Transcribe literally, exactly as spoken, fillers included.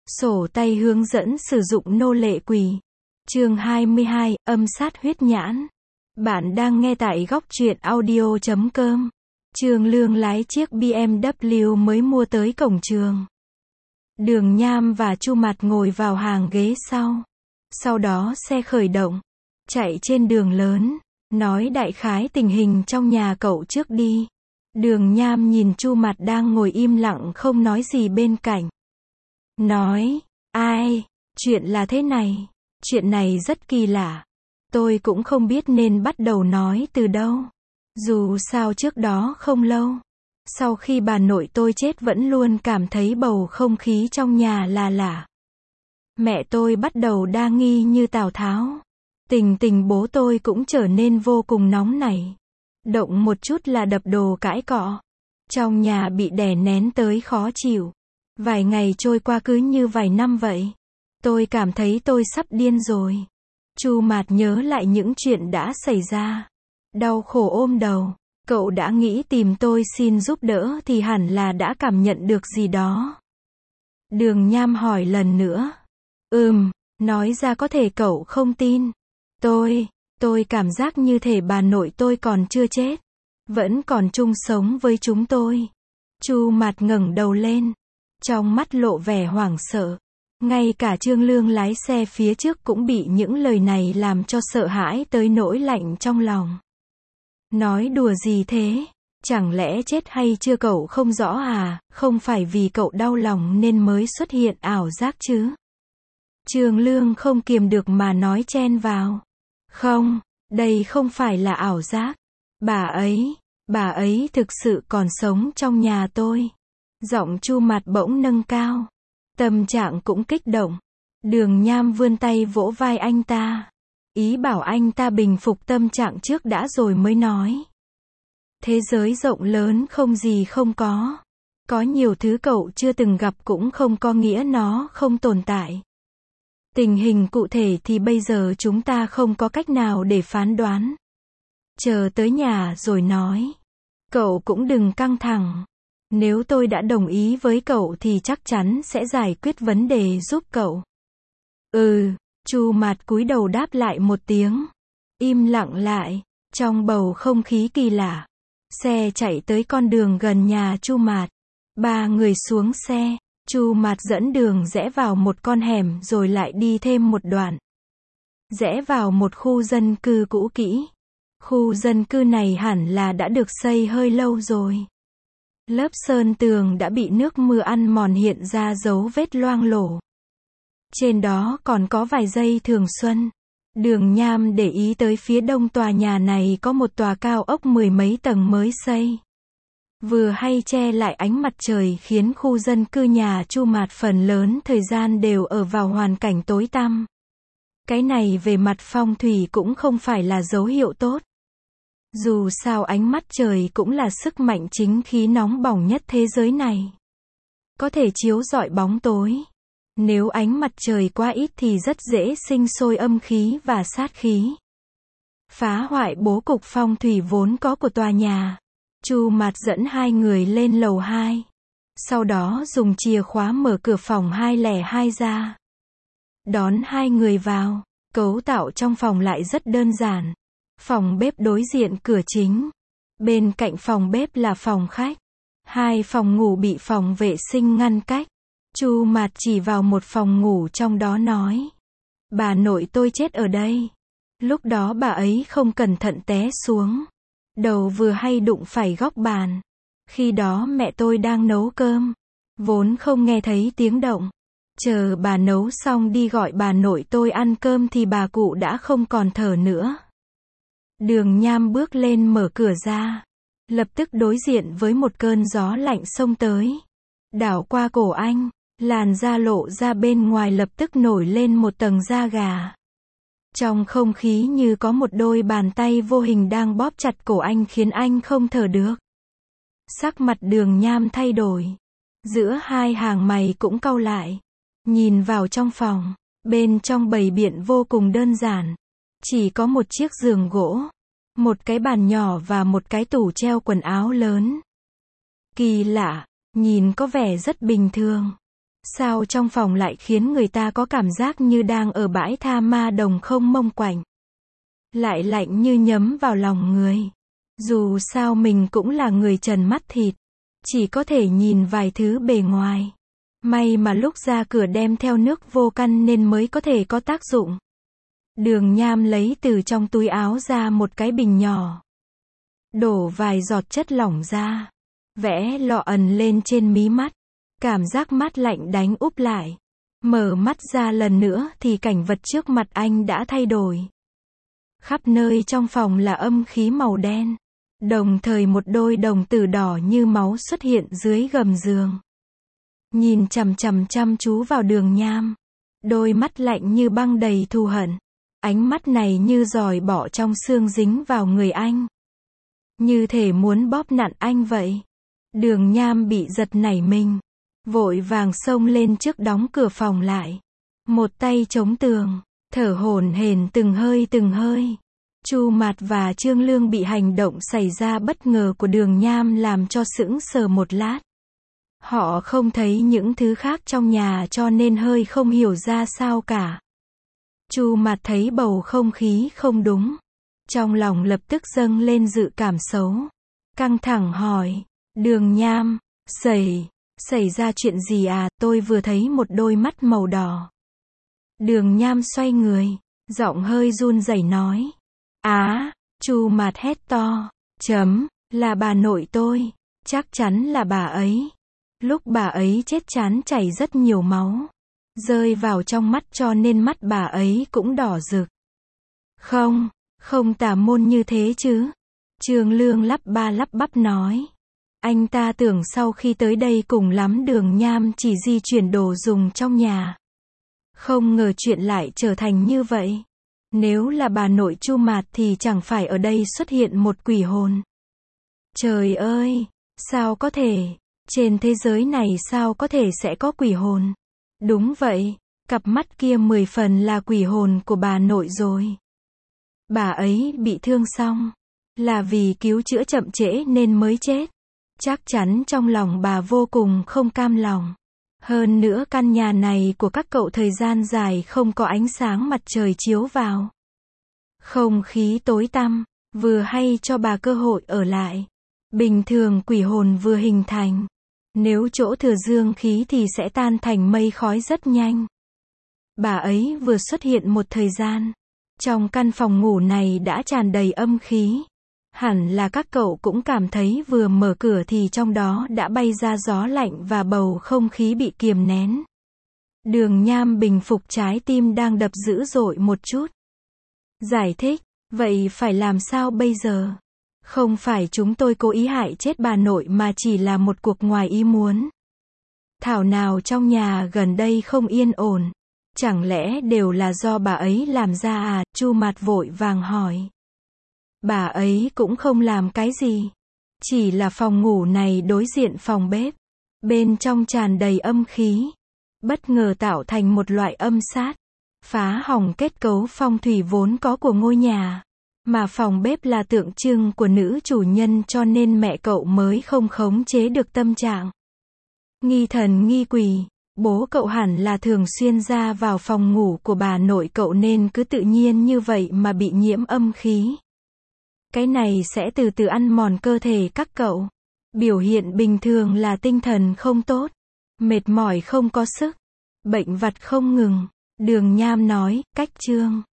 Sổ tay hướng dẫn sử dụng nô lệ quỷ. Chương hai mươi hai, âm sát huyết nhãn. Bạn đang nghe tại góc truyện audio chấm com. Trương Lương lái chiếc bê em vê mới mua tới cổng trường. Đường Nham và Chu Mạt ngồi vào hàng ghế sau. Sau đó xe khởi động, chạy trên đường lớn, nói đại khái tình hình trong nhà cậu trước đi. Đường Nham nhìn Chu Mạt đang ngồi im lặng không nói gì bên cạnh. Nói, ai, chuyện là thế này, chuyện này rất kỳ lạ. Tôi cũng không biết nên bắt đầu nói từ đâu. Dù sao trước đó không lâu, sau khi bà nội tôi chết vẫn luôn cảm thấy bầu không khí trong nhà là lạ. Mẹ tôi bắt đầu đa nghi như Tào Tháo. Tình tình bố tôi cũng trở nên vô cùng nóng nảy. Động một chút là đập đồ cãi cọ. Trong nhà bị đè nén tới khó chịu. Vài ngày trôi qua cứ như vài năm vậy. Tôi cảm thấy tôi sắp điên rồi. Chu Mạt nhớ lại những chuyện đã xảy ra. Đau khổ ôm đầu. Cậu đã nghĩ tìm tôi xin giúp đỡ thì hẳn là đã cảm nhận được gì đó. Đường Nham hỏi lần nữa. Ừm, nói ra có thể cậu không tin. Tôi, tôi cảm giác như thể bà nội tôi còn chưa chết. Vẫn còn chung sống với chúng tôi. Chu Mạt ngẩng đầu lên. Trong mắt lộ vẻ hoảng sợ. Ngay cả Trương Lương lái xe phía trước cũng bị những lời này làm cho sợ hãi tới nỗi lạnh trong lòng. Nói đùa gì thế? Chẳng lẽ chết hay chưa cậu không rõ à? Không phải vì cậu đau lòng nên mới xuất hiện ảo giác chứ? Trương Lương không kiềm được mà nói chen vào. Không, đây không phải là ảo giác. Bà ấy, bà ấy thực sự còn sống trong nhà tôi. Giọng Chu Mạt bỗng nâng cao. Tâm trạng cũng kích động. Đường Nham vươn tay vỗ vai anh ta. Ý bảo anh ta bình phục tâm trạng trước đã rồi mới nói. Thế giới rộng lớn không gì không có. Có nhiều thứ cậu chưa từng gặp cũng không có nghĩa nó không tồn tại. Tình hình cụ thể thì bây giờ chúng ta không có cách nào để phán đoán. Chờ tới nhà rồi nói. Cậu cũng đừng căng thẳng. Nếu tôi đã đồng ý với cậu thì chắc chắn sẽ giải quyết vấn đề giúp cậu. Ừ, Chu Mạt cúi đầu đáp lại một tiếng. Im lặng lại, trong bầu không khí kỳ lạ. Xe chạy tới con đường gần nhà Chu Mạt. Ba người xuống xe, Chu Mạt dẫn đường rẽ vào một con hẻm rồi lại đi thêm một đoạn. Rẽ vào một khu dân cư cũ kỹ. Khu dân cư này hẳn là đã được xây hơi lâu rồi. Lớp sơn tường đã bị nước mưa ăn mòn hiện ra dấu vết loang lổ. Trên đó còn có vài dây thường xuân. Đường Nham để ý tới phía đông tòa nhà này có một tòa cao ốc mười mấy tầng mới xây. Vừa hay che lại ánh mặt trời khiến khu dân cư nhà Chu Mạt phần lớn thời gian đều ở vào hoàn cảnh tối tăm. Cái này về mặt phong thủy cũng không phải là dấu hiệu tốt. Dù sao ánh mắt trời cũng là sức mạnh chính khí nóng bỏng nhất thế giới này. Có thể chiếu rọi bóng tối. Nếu ánh mặt trời quá ít thì rất dễ sinh sôi âm khí và sát khí. Phá hoại bố cục phong thủy vốn có của tòa nhà. Chu Mạt dẫn hai người lên lầu hai. Sau đó dùng chìa khóa mở cửa phòng hai không hai ra. Đón hai người vào. Cấu tạo trong phòng lại rất đơn giản. Phòng bếp đối diện cửa chính. Bên cạnh phòng bếp là phòng khách. Hai phòng ngủ bị phòng vệ sinh ngăn cách. Chu Mạt chỉ vào một phòng ngủ trong đó nói. Bà nội tôi chết ở đây. Lúc đó bà ấy không cẩn thận té xuống. Đầu vừa hay đụng phải góc bàn. Khi đó mẹ tôi đang nấu cơm. Vốn không nghe thấy tiếng động. Chờ bà nấu xong đi gọi bà nội tôi ăn cơm thì bà cụ đã không còn thở nữa. Đường Nham bước lên mở cửa ra. Lập tức đối diện với một cơn gió lạnh xông tới. Đảo qua cổ anh. Làn da lộ ra bên ngoài lập tức nổi lên một tầng da gà. Trong không khí như có một đôi bàn tay vô hình đang bóp chặt cổ anh khiến anh không thở được. Sắc mặt Đường Nham thay đổi. Giữa hai hàng mày cũng cau lại. Nhìn vào trong phòng. Bên trong bày biện vô cùng đơn giản. Chỉ có một chiếc giường gỗ. Một cái bàn nhỏ và một cái tủ treo quần áo lớn. Kỳ lạ. Nhìn có vẻ rất bình thường. Sao trong phòng lại khiến người ta có cảm giác như đang ở bãi tha ma đồng không mông quạnh. Lại lạnh như nhấm vào lòng người. Dù sao mình cũng là người trần mắt thịt. Chỉ có thể nhìn vài thứ bề ngoài. May mà lúc ra cửa đem theo nước vô căn nên mới có thể có tác dụng. Đường Nham lấy từ trong túi áo ra một cái bình nhỏ. Đổ vài giọt chất lỏng ra. Vẽ lọ ẩn lên trên mí mắt. Cảm giác mát lạnh đánh úp lại. Mở mắt ra lần nữa thì cảnh vật trước mặt anh đã thay đổi. Khắp nơi trong phòng là âm khí màu đen. Đồng thời một đôi đồng tử đỏ như máu xuất hiện dưới gầm giường. Nhìn chằm chằm chăm chú vào Đường Nham. Đôi mắt lạnh như băng đầy thù hận. Ánh mắt này như giòi bọ trong xương dính vào người anh. Như thể muốn bóp nặn anh vậy. Đường Nham bị giật nảy mình. Vội vàng xông lên trước đóng cửa phòng lại. Một tay chống tường. Thở hổn hển từng hơi từng hơi. Chu Mạt và Trương Lương bị hành động xảy ra bất ngờ của Đường Nham làm cho sững sờ một lát. Họ không thấy những thứ khác trong nhà cho nên hơi không hiểu ra sao cả. Chu Mạt thấy bầu không khí không đúng. Trong lòng lập tức dâng lên dự cảm xấu. Căng thẳng hỏi. Đường Nham, xảy, xảy ra chuyện gì à, tôi vừa thấy một đôi mắt màu đỏ. Đường Nham xoay người, giọng hơi run rẩy nói. Á, Chu Mạt hét to. Chấm, là bà nội tôi. Chắc chắn là bà ấy. Lúc bà ấy chết chán chảy rất nhiều máu. Rơi vào trong mắt cho nên mắt bà ấy cũng đỏ rực. Không, không tà môn như thế chứ. Trương Lương lắp ba lắp bắp nói. Anh ta tưởng sau khi tới đây cùng lắm Đường Nham chỉ di chuyển đồ dùng trong nhà. Không ngờ chuyện lại trở thành như vậy. Nếu là bà nội Chu Mạt thì chẳng phải ở đây xuất hiện một quỷ hồn. Trời ơi, sao có thể? Trên thế giới này sao có thể sẽ có quỷ hồn? Đúng vậy, cặp mắt kia mười phần là quỷ hồn của bà nội rồi. Bà ấy bị thương xong, là vì cứu chữa chậm trễ nên mới chết. Chắc chắn trong lòng bà vô cùng không cam lòng. Hơn nữa căn nhà này của các cậu thời gian dài không có ánh sáng mặt trời chiếu vào. Không khí tối tăm, vừa hay cho bà cơ hội ở lại. Bình thường quỷ hồn vừa hình thành. Nếu chỗ thừa dương khí thì sẽ tan thành mây khói rất nhanh. Bà ấy vừa xuất hiện một thời gian. Trong căn phòng ngủ này đã tràn đầy âm khí. Hẳn là các cậu cũng cảm thấy vừa mở cửa thì trong đó đã bay ra gió lạnh và bầu không khí bị kiềm nén. Đường Nham bình phục trái tim đang đập dữ dội một chút. Giải thích, vậy phải làm sao bây giờ? Không phải chúng tôi cố ý hại chết bà nội mà chỉ là một cuộc ngoài ý muốn. Thảo nào trong nhà gần đây không yên ổn. Chẳng lẽ đều là do bà ấy làm ra à? Chu Mạt vội vàng hỏi. Bà ấy cũng không làm cái gì. Chỉ là phòng ngủ này đối diện phòng bếp. Bên trong tràn đầy âm khí. Bất ngờ tạo thành một loại âm sát. Phá hỏng kết cấu phong thủy vốn có của ngôi nhà. Mà phòng bếp là tượng trưng của nữ chủ nhân cho nên mẹ cậu mới không khống chế được tâm trạng. Nghi thần nghi quỷ. Bố cậu hẳn là thường xuyên ra vào phòng ngủ của bà nội cậu nên cứ tự nhiên như vậy mà bị nhiễm âm khí. Cái này sẽ từ từ ăn mòn cơ thể các cậu. Biểu hiện bình thường là tinh thần không tốt. Mệt mỏi không có sức. Bệnh vặt không ngừng. Đường Nham nói, cách chương.